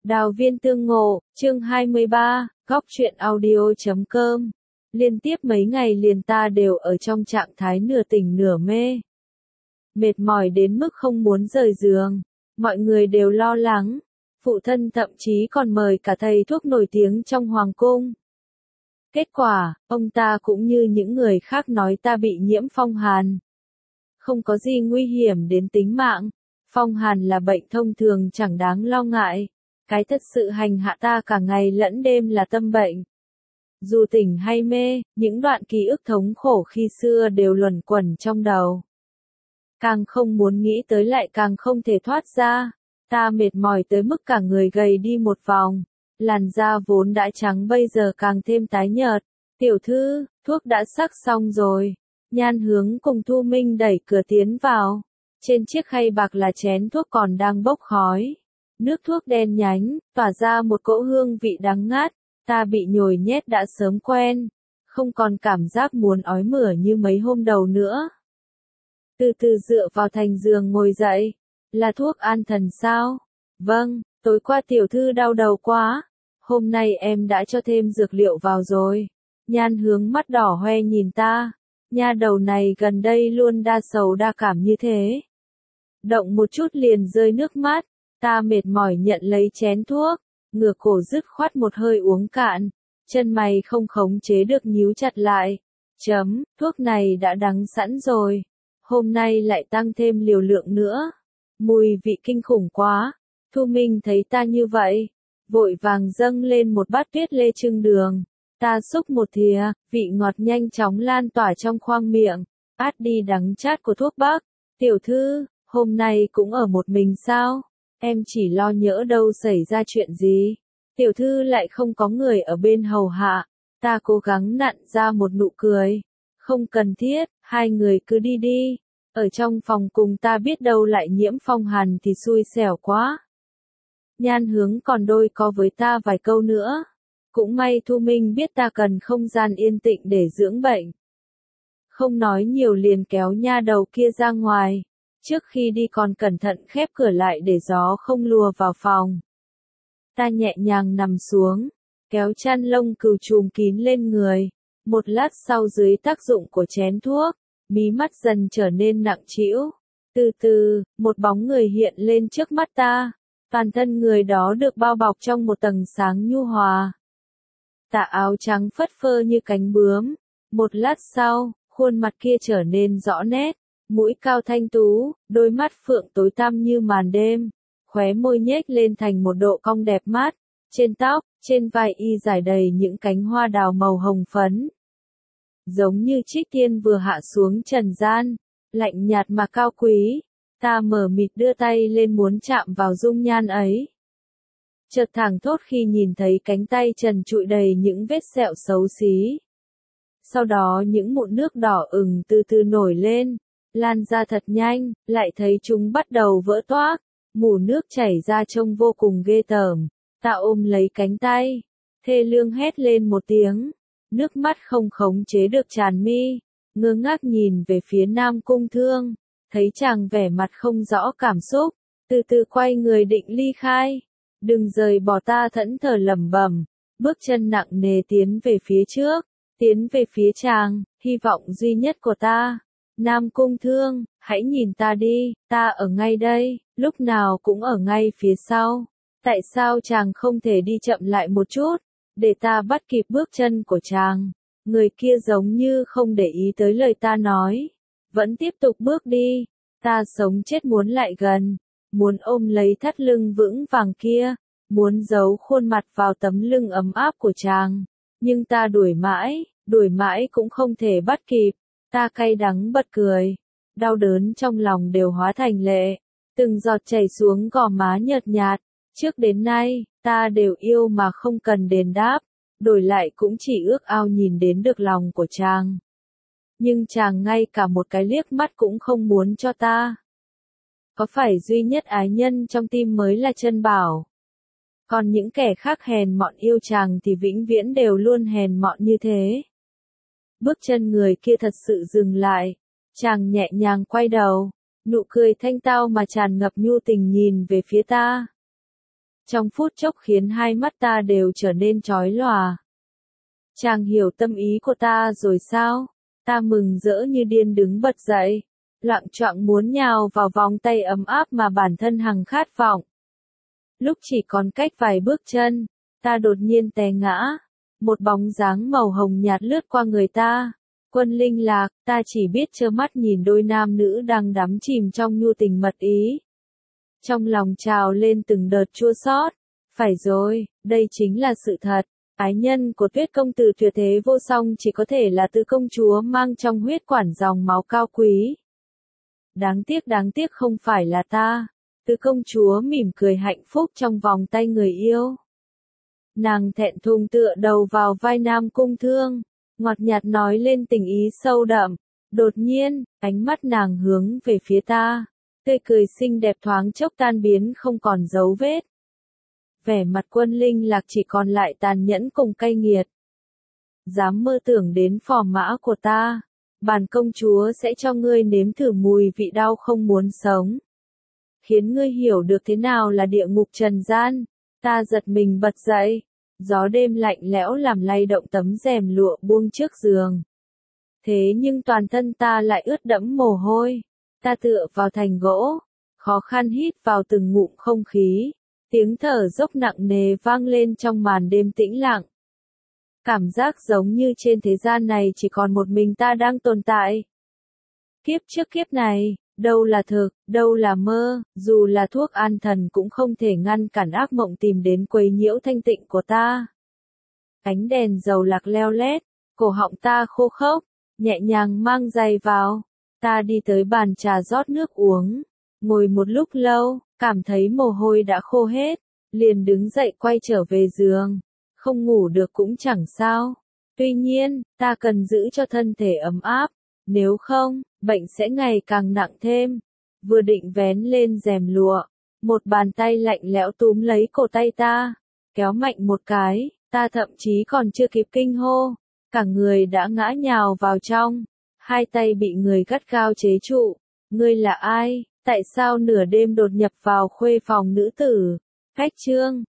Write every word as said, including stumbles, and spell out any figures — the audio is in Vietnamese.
Đào viên tương ngộ, chương hai mươi ba, góc truyện audio.com. Liên tiếp mấy ngày liền ta đều ở trong trạng thái nửa tỉnh nửa mê. Mệt mỏi đến mức không muốn rời giường. Mọi người đều lo lắng. Phụ thân thậm chí còn mời cả thầy thuốc nổi tiếng trong hoàng cung. Kết quả, ông ta cũng như những người khác nói ta bị nhiễm phong hàn. Không có gì nguy hiểm đến tính mạng. Phong hàn là bệnh thông thường chẳng đáng lo ngại. Cái thật sự hành hạ ta cả ngày lẫn đêm là tâm bệnh. Dù tỉnh hay mê, những đoạn ký ức thống khổ khi xưa đều luẩn quẩn trong đầu. Càng không muốn nghĩ tới lại càng không thể thoát ra. Ta mệt mỏi tới mức cả người gầy đi một vòng. Làn da vốn đã trắng bây giờ càng thêm tái nhợt. Tiểu thư, thuốc đã sắc xong rồi. Nhan Hướng cùng Thu Minh đẩy cửa tiến vào. Trên chiếc khay bạc là chén thuốc còn đang bốc khói. Nước thuốc đen nhánh, tỏa ra một cỗ hương vị đắng ngát. Ta bị nhồi nhét đã sớm quen. Không còn cảm giác muốn ói mửa như mấy hôm đầu nữa. Từ từ dựa vào thành giường ngồi dậy. Là thuốc an thần sao? Vâng, tối qua tiểu thư đau đầu quá. Hôm nay em đã cho thêm dược liệu vào rồi. Nhan Hướng mắt đỏ hoe nhìn ta. Nha đầu này gần đây luôn đa sầu đa cảm như thế. Động một chút liền rơi nước mắt. Ta mệt mỏi nhận lấy chén thuốc. Ngửa cổ dứt khoát một hơi uống cạn. Chân mày không khống chế được nhíu chặt lại. Chấm, thuốc này đã đắng sẵn rồi. Hôm nay lại tăng thêm liều lượng nữa. Mùi vị kinh khủng quá. Thu Minh thấy ta như vậy. Vội vàng dâng lên một bát tuyết lê trưng đường. Ta xúc một thìa, vị ngọt nhanh chóng lan tỏa trong khoang miệng. Át đi đắng chát của thuốc bắc. Tiểu thư, hôm nay cũng ở một mình sao? Em chỉ lo nhỡ đâu xảy ra chuyện gì. Tiểu thư lại không có người ở bên hầu hạ. Ta cố gắng nặn ra một nụ cười. Không cần thiết, hai người cứ đi đi. Ở trong phòng cùng ta biết đâu lại nhiễm phong hàn thì xui xẻo quá. Nhan Hướng còn đôi co với ta vài câu nữa. Cũng may Thu Minh biết ta cần không gian yên tĩnh để dưỡng bệnh. Không nói nhiều liền kéo nha đầu kia ra ngoài. Trước khi đi còn cẩn thận khép cửa lại để gió không lùa vào phòng. Ta nhẹ nhàng nằm xuống, kéo chăn lông cừu trùm kín lên người. Một lát sau dưới tác dụng của chén thuốc, mí mắt dần trở nên nặng trĩu. Từ từ, một bóng người hiện lên trước mắt ta. Toàn thân người đó được bao bọc trong một tầng sáng nhu hòa. Tà áo trắng phất phơ như cánh bướm. Một lát sau, khuôn mặt kia trở nên rõ nét. Mũi cao thanh tú, đôi mắt phượng tối tăm như màn đêm. Khóe môi nhếch lên thành một độ cong đẹp mắt. Trên tóc, trên vai y rải đầy những cánh hoa đào màu hồng phấn. Giống như trích tiên vừa hạ xuống trần gian. Lạnh nhạt mà cao quý. Ta mở mịt đưa tay lên muốn chạm vào dung nhan ấy. Chợt thảng thốt khi nhìn thấy cánh tay trần trụi đầy những vết sẹo xấu xí. Sau đó những mụn nước đỏ ửng từ từ nổi lên. Lan ra thật nhanh, lại thấy chúng bắt đầu vỡ toác. Mủ nước chảy ra trông vô cùng ghê tởm. Ta ôm lấy cánh tay. Thê lương hét lên một tiếng. Nước mắt không khống chế được tràn mi. Ngơ ngác nhìn về phía Nam Cung Thương. Thấy chàng vẻ mặt không rõ cảm xúc. Từ từ quay người định ly khai. Đừng rời bỏ ta thẫn thờ lẩm bẩm. Bước chân nặng nề tiến về phía trước. Tiến về phía chàng, hy vọng duy nhất của ta. Nam Cung Thương, hãy nhìn ta đi, ta ở ngay đây, lúc nào cũng ở ngay phía sau. Tại sao chàng không thể đi chậm lại một chút, để ta bắt kịp bước chân của chàng? Người kia giống như không để ý tới lời ta nói. Vẫn tiếp tục bước đi. Ta sống chết muốn lại gần. Muốn ôm lấy thắt lưng vững vàng kia. Muốn giấu khuôn mặt vào tấm lưng ấm áp của chàng. Nhưng ta đuổi mãi, đuổi mãi cũng không thể bắt kịp. Ta cay đắng bật cười. Đau đớn trong lòng đều hóa thành lệ. Từng giọt chảy xuống gò má nhợt nhạt. Trước đến nay, ta đều yêu mà không cần đền đáp. Đổi lại cũng chỉ ước ao nhìn đến được lòng của chàng. Nhưng chàng ngay cả một cái liếc mắt cũng không muốn cho ta. Có phải duy nhất ái nhân trong tim mới là Chân Bảo? Còn những kẻ khác hèn mọn yêu chàng thì vĩnh viễn đều luôn hèn mọn như thế. Bước chân người kia thật sự dừng lại. Chàng nhẹ nhàng quay đầu. Nụ cười thanh tao mà tràn ngập nhu tình nhìn về phía ta. trong phút chốc khiến hai mắt ta đều trở nên chói lòa. Chàng hiểu tâm ý của ta rồi sao? Ta mừng rỡ như điên đứng bật dậy, loạng choạng muốn nhào vào vòng tay ấm áp mà bản thân hằng khát vọng. Lúc chỉ còn cách vài bước chân, ta đột nhiên té ngã, một bóng dáng màu hồng nhạt lướt qua người ta. Quân Linh Lạc, ta chỉ biết trơ mắt nhìn đôi nam nữ đang đắm chìm trong nhu tình mật ý. Trong lòng trào lên từng đợt chua xót. Phải rồi, đây chính là sự thật. Ái nhân của Tuyết công tử tuyệt thế vô song chỉ có thể là Tứ công chúa mang trong huyết quản dòng máu cao quý. Đáng tiếc đáng tiếc không phải là ta. Tứ công chúa mỉm cười hạnh phúc trong vòng tay người yêu. Nàng thẹn thùng tựa đầu vào vai Nam Cung Thương, ngọt nhạt nói lên tình ý sâu đậm. Đột nhiên, ánh mắt nàng hướng về phía ta, tươi cười xinh đẹp thoáng chốc tan biến không còn dấu vết. Vẻ mặt Quân Linh Lạc chỉ còn lại tàn nhẫn cùng cay nghiệt. Dám mơ tưởng đến phò mã của ta, bản công chúa sẽ cho ngươi nếm thử mùi vị đau không muốn sống. Khiến ngươi hiểu được thế nào là địa ngục trần gian. Ta giật mình bật dậy, gió đêm lạnh lẽo làm lay động tấm rèm lụa buông trước giường. Thế nhưng toàn thân ta lại ướt đẫm mồ hôi. Ta tựa vào thành gỗ, khó khăn hít vào từng ngụm không khí. Tiếng thở dốc nặng nề vang lên trong màn đêm tĩnh lặng. Cảm giác giống như trên thế gian này chỉ còn một mình ta đang tồn tại. Kiếp trước kiếp này, đâu là thực, đâu là mơ, dù là thuốc an thần cũng không thể ngăn cản ác mộng tìm đến quấy nhiễu thanh tịnh của ta. Ánh đèn dầu lạc leo lét, cổ họng ta khô khốc, nhẹ nhàng mang giày vào. Ta đi tới bàn trà rót nước uống, ngồi một lúc lâu, cảm thấy mồ hôi đã khô hết, liền đứng dậy quay trở về giường. Không ngủ được cũng chẳng sao. Tuy nhiên, ta cần giữ cho thân thể ấm áp, nếu không, bệnh sẽ ngày càng nặng thêm. Vừa định vén lên rèm lụa, một bàn tay lạnh lẽo túm lấy cổ tay ta, kéo mạnh một cái, ta thậm chí còn chưa kịp kinh hô, cả người đã ngã nhào vào trong, hai tay bị người gắt gao chế trụ. Ngươi là ai? Tại sao nửa đêm đột nhập vào khuê phòng nữ tử? Khách trương,